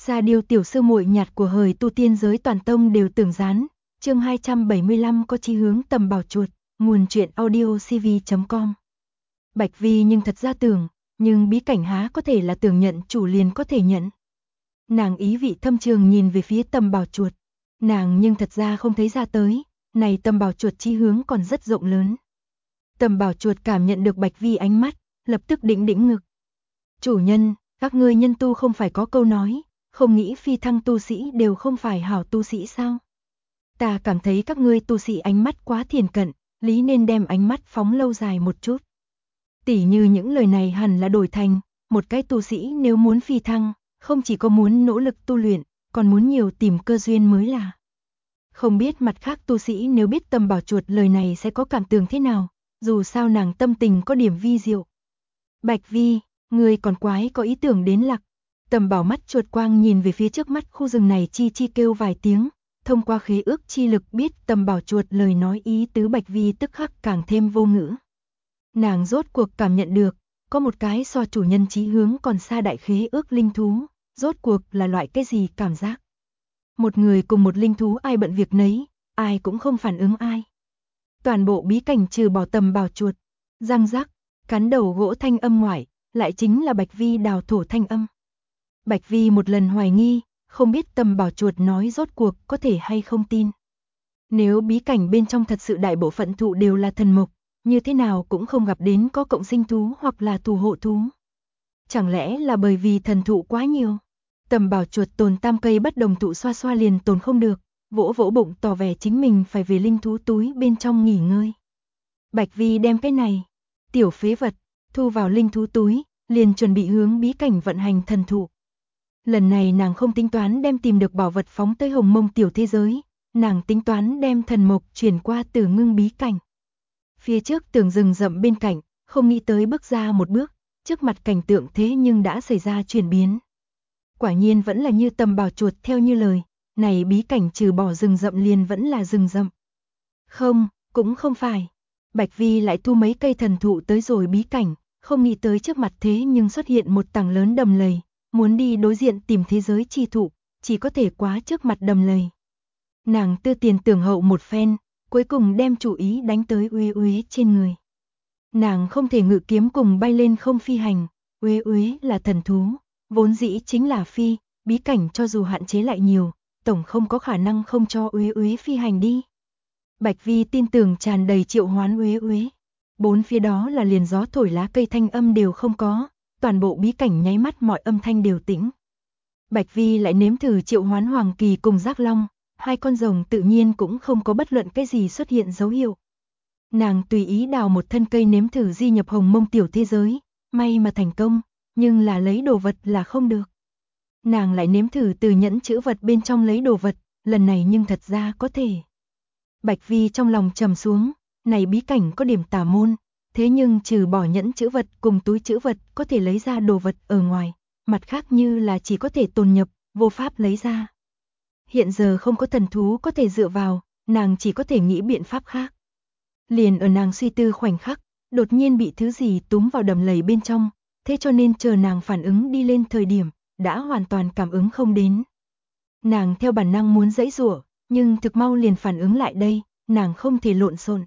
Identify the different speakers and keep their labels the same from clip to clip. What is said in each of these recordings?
Speaker 1: Sa Điêu tiểu sư muội nhạt của hời tu tiên giới toàn tông đều tưởng gián. Chương 275 có chí hướng tầm bảo chuột, nguồn truyện audio cv.com. Bạch Vi nhưng thật ra tưởng, nhưng bí cảnh há có thể là tưởng nhận chủ liền có thể nhận. Nàng ý vị thâm trường nhìn về phía tầm bảo chuột, nàng nhưng thật ra không thấy ra tới, này tầm bảo chuột chí hướng còn rất rộng lớn. Tầm bảo chuột cảm nhận được Bạch Vi ánh mắt, lập tức đĩnh ngực. Chủ nhân, các ngươi nhân tu không phải có câu nói, không nghĩ phi thăng tu sĩ đều không phải hảo tu sĩ sao? Ta cảm thấy các ngươi tu sĩ ánh mắt quá thiển cận, lý nên đem ánh mắt phóng lâu dài một chút. Tỉ như những lời này hẳn là đổi thành, một cái tu sĩ nếu muốn phi thăng, không chỉ có muốn nỗ lực tu luyện, còn muốn nhiều tìm cơ duyên mới là. Không biết mặt khác tu sĩ nếu biết tầm bảo chuột lời này sẽ có cảm tưởng thế nào, dù sao nàng tâm tình có điểm vi diệu. Bạch Vi, người còn quái có ý tưởng đến lạc. Tầm bảo mắt chuột quang nhìn về phía trước mắt khu rừng này chi kêu vài tiếng, thông qua khế ước chi lực biết tầm bảo chuột lời nói ý tứ Bạch Vi tức khắc càng thêm vô ngữ. Nàng rốt cuộc cảm nhận được, có một cái so chủ nhân chí hướng còn xa đại khế ước linh thú, rốt cuộc là loại cái gì cảm giác. Một người cùng một linh thú ai bận việc nấy, ai cũng không phản ứng ai. Toàn bộ bí cảnh trừ bỏ tầm bảo chuột, răng rắc, cắn đầu gỗ thanh âm ngoại, lại chính là Bạch Vi đào thổ thanh âm. Bạch Vi một lần hoài nghi, không biết tầm bảo chuột nói rốt cuộc có thể hay không tin. Nếu bí cảnh bên trong thật sự đại bộ phận thụ đều là thần mộc, như thế nào cũng không gặp đến có cộng sinh thú hoặc là thủ hộ thú. Chẳng lẽ là bởi vì thần thụ quá nhiều? Tầm bảo chuột tồn tam cây bất đồng thụ xoa liền tồn không được, vỗ bụng tỏ vẻ chính mình phải về linh thú túi bên trong nghỉ ngơi. Bạch Vi đem cái này, tiểu phế vật, thu vào linh thú túi, liền chuẩn bị hướng bí cảnh vận hành thần thụ. Lần này nàng không tính toán đem tìm được bảo vật phóng tới hồng mông tiểu thế giới, nàng tính toán đem thần mộc chuyển qua Tử Ngưng bí cảnh. Phía trước tưởng rừng rậm bên cạnh, không nghĩ tới bước ra một bước, trước mặt cảnh tượng thế nhưng đã xảy ra chuyển biến. Quả nhiên vẫn là như tầm bảo chuột theo như lời, này bí cảnh trừ bỏ rừng rậm liền vẫn là rừng rậm. Không, cũng không phải. Bạch Vi lại thu mấy cây thần thụ tới rồi bí cảnh, không nghĩ tới trước mặt thế nhưng xuất hiện một tảng lớn đầm lầy, muốn đi đối diện tìm thế giới chi thụ, chỉ có thể quá trước mặt đầm lầy. Nàng tư tiền tưởng hậu một phen, cuối cùng đem chủ ý đánh tới Uế Uế trên người. Nàng không thể ngự kiếm cùng bay lên không phi hành, Uế Uế là thần thú, vốn dĩ chính là phi, bí cảnh cho dù hạn chế lại nhiều, tổng không có khả năng không cho Uế Uế phi hành đi. Bạch Vi tin tưởng tràn đầy triệu hoán Uế Uế. Bốn phía đó là liền gió thổi lá cây thanh âm đều không có, toàn bộ bí cảnh nháy mắt mọi âm thanh đều tĩnh. Bạch Vi lại nếm thử triệu hoán Hoàng Kỳ cùng Giác Long, hai con rồng tự nhiên cũng không có bất luận cái gì xuất hiện dấu hiệu. Nàng tùy ý đào một thân cây nếm thử di nhập hồng mông tiểu thế giới, may mà thành công, nhưng là lấy đồ vật là không được. Nàng lại nếm thử từ nhẫn chữ vật bên trong lấy đồ vật, lần này nhưng thật ra có thể. Bạch Vi trong lòng trầm xuống, này bí cảnh có điểm tà môn, thế nhưng trừ bỏ nhẫn chữ vật cùng túi chữ vật có thể lấy ra đồ vật ở ngoài, mặt khác như là chỉ có thể tồn nhập, vô pháp lấy ra. Hiện giờ không có thần thú có thể dựa vào, nàng chỉ có thể nghĩ biện pháp khác. Liền ở nàng suy tư khoảnh khắc, đột nhiên bị thứ gì túm vào đầm lầy bên trong, thế cho nên chờ nàng phản ứng đi lên thời điểm, đã hoàn toàn cảm ứng không đến. Nàng theo bản năng muốn giãy giụa, nhưng thực mau liền phản ứng lại đây, nàng không thể lộn xộn.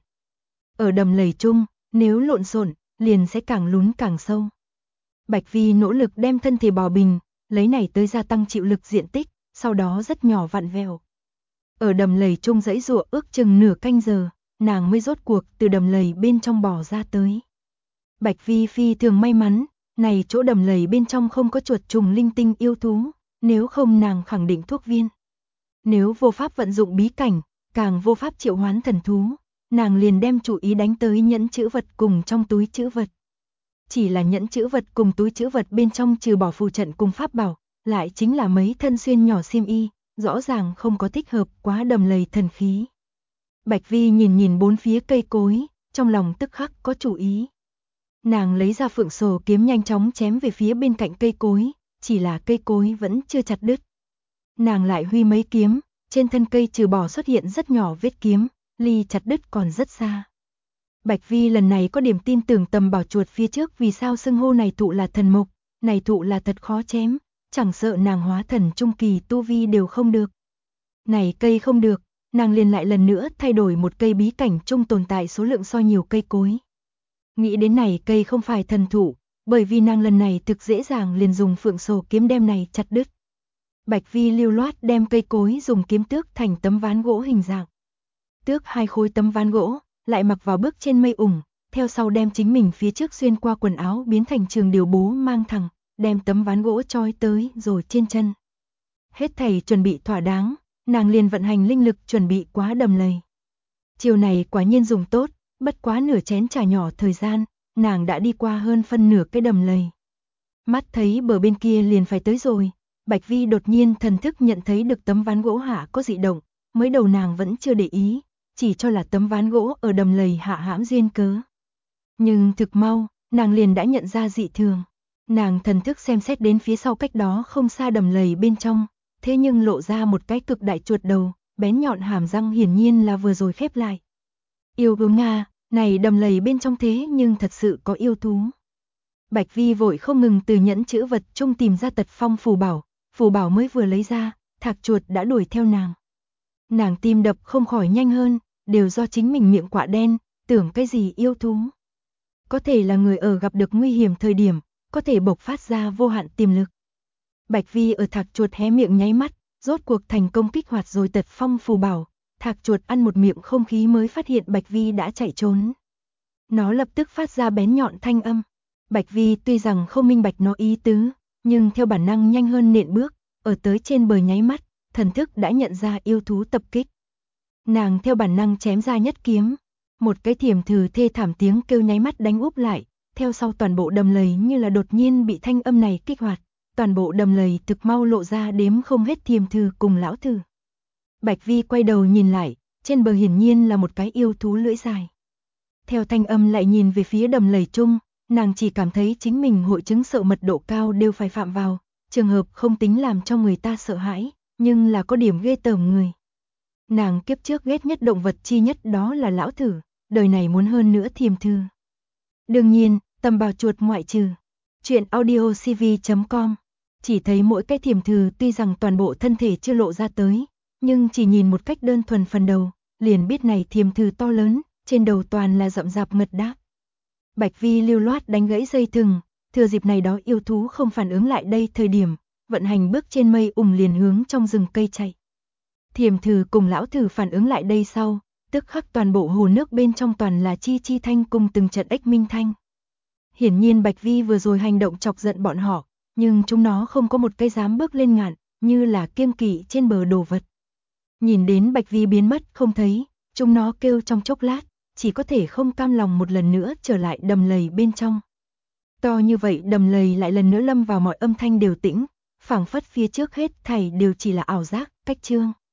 Speaker 1: Ở đầm lầy chung, nếu lộn xộn, liền sẽ càng lún càng sâu. Bạch Vi nỗ lực đem thân thể bò bình, lấy này tới gia tăng chịu lực diện tích, sau đó rất nhỏ vặn vẹo. Ở đầm lầy chung giãy giụa ước chừng nửa canh giờ, nàng mới rốt cuộc từ đầm lầy bên trong bò ra tới. Bạch Vi phi thường may mắn, này chỗ đầm lầy bên trong không có chuột trùng linh tinh yêu thú, nếu không nàng khẳng định thuốc viên. Nếu vô pháp vận dụng bí cảnh, càng vô pháp triệu hoán thần thú, nàng liền đem chủ ý đánh tới nhẫn chữ vật cùng trong túi chữ vật. Chỉ là nhẫn chữ vật cùng túi chữ vật bên trong trừ bỏ phù trận cùng pháp bảo, lại chính là mấy thân xuyên nhỏ xiêm y, rõ ràng không có thích hợp quá đầm lầy thần khí. Bạch Vi nhìn bốn phía cây cối, trong lòng tức khắc có chủ ý. Nàng lấy ra phượng sổ kiếm nhanh chóng chém về phía bên cạnh cây cối, chỉ là cây cối vẫn chưa chặt đứt. Nàng lại huy mấy kiếm, trên thân cây trừ bỏ xuất hiện rất nhỏ vết kiếm, ly chặt đứt còn rất xa. Bạch Vi lần này có điểm tin tưởng tầm bảo chuột phía trước vì sao xưng hô này thụ là thần mộc, này thụ là thật khó chém, chẳng sợ nàng hóa thần trung kỳ tu vi đều không được. Này cây không được, nàng liền lại lần nữa thay đổi một cây bí cảnh trung tồn tại số lượng so nhiều cây cối. Nghĩ đến này cây không phải thần thụ, bởi vì nàng lần này thực dễ dàng liền dùng phượng sổ kiếm đem này chặt đứt. Bạch Vi lưu loát đem cây cối dùng kiếm tước thành tấm ván gỗ hình dạng. Tước 2 khối tấm ván gỗ, lại mặc vào bước trên mây ủng, theo sau đem chính mình phía trước xuyên qua quần áo biến thành trường điều bố mang thẳng, đem tấm ván gỗ trói tới rồi trên chân. Hết thảy chuẩn bị thỏa đáng, nàng liền vận hành linh lực chuẩn bị quá đầm lầy. Chiều này quả nhiên dùng tốt, bất quá nửa chén trà nhỏ thời gian, nàng đã đi qua hơn phân nửa cái đầm lầy. Mắt thấy bờ bên kia liền phải tới rồi, Bạch Vi đột nhiên thần thức nhận thấy được tấm ván gỗ hạ có dị động, mới đầu nàng vẫn chưa để ý, chỉ cho là tấm ván gỗ ở đầm lầy hạ hãm duyên cớ. Nhưng thực mau, nàng liền đã nhận ra dị thường. Nàng thần thức xem xét đến phía sau cách đó không xa đầm lầy bên trong, thế nhưng lộ ra một cái cực đại chuột đầu, bén nhọn hàm răng hiển nhiên là vừa rồi khép lại. Yêu gớm Nga, này đầm lầy bên trong thế nhưng thật sự có yêu thú. Bạch Vi vội không ngừng từ nhẫn chữ vật chung tìm ra tật phong phù bảo mới vừa lấy ra, thạc chuột đã đuổi theo nàng. Nàng tim đập không khỏi nhanh hơn, đều do chính mình miệng quạ đen, tưởng cái gì yêu thú. Có thể là người ở gặp được nguy hiểm thời điểm, có thể bộc phát ra vô hạn tiềm lực. Bạch Vi ở thạc chuột hé miệng nháy mắt, rốt cuộc thành công kích hoạt rồi tật phong phù bảo, thạc chuột ăn một miệng không khí mới phát hiện Bạch Vi đã chạy trốn. Nó lập tức phát ra bén nhọn thanh âm. Bạch Vi tuy rằng không minh bạch nó ý tứ, nhưng theo bản năng nhanh hơn nện bước, ở tới trên bờ nháy mắt, thần thức đã nhận ra yêu thú tập kích. Nàng theo bản năng chém ra nhất kiếm, một cái thiểm thử thê thảm tiếng kêu nháy mắt đánh úp lại, theo sau toàn bộ đầm lầy như là đột nhiên bị thanh âm này kích hoạt, toàn bộ đầm lầy thực mau lộ ra đếm không hết thiểm thử cùng lão thử. Bạch Vi quay đầu nhìn lại, trên bờ hiển nhiên là một cái yêu thú lưỡi dài. Theo thanh âm lại nhìn về phía đầm lầy chung, nàng chỉ cảm thấy chính mình hội chứng sợ mật độ cao đều phải phạm vào, trường hợp không tính làm cho người ta sợ hãi, nhưng là có điểm ghê tởm người. Nàng kiếp trước ghét nhất động vật chi nhất đó là lão thử, đời này muốn hơn nữa thiềm thư. Đương nhiên, tầm bào chuột ngoại trừ. Chuyện audiocv.com. Chỉ thấy mỗi cái thiềm thư tuy rằng toàn bộ thân thể chưa lộ ra tới, nhưng chỉ nhìn một cách đơn thuần phần đầu, liền biết này thiềm thư to lớn, trên đầu toàn là rậm rạp ngật đáp. Bạch Vi lưu loát đánh gãy dây thừng, thừa dịp này đó yêu thú không phản ứng lại đây thời điểm, vận hành bước trên mây ủng liền hướng trong rừng cây chạy. Thiềm thử cùng lão thử phản ứng lại đây sau, tức khắc toàn bộ hồ nước bên trong toàn là chi chi thanh cùng từng trận ếch minh thanh. Hiển nhiên Bạch Vi vừa rồi hành động chọc giận bọn họ, nhưng chúng nó không có một cây dám bước lên ngạn, như là kiêng kỵ trên bờ đồ vật. Nhìn đến Bạch Vi biến mất không thấy, chúng nó kêu trong chốc lát, chỉ có thể không cam lòng một lần nữa trở lại đầm lầy bên trong. To như vậy đầm lầy lại lần nữa lâm vào mọi âm thanh đều tĩnh, phảng phất phía trước hết thảy đều chỉ là ảo giác, cách chương.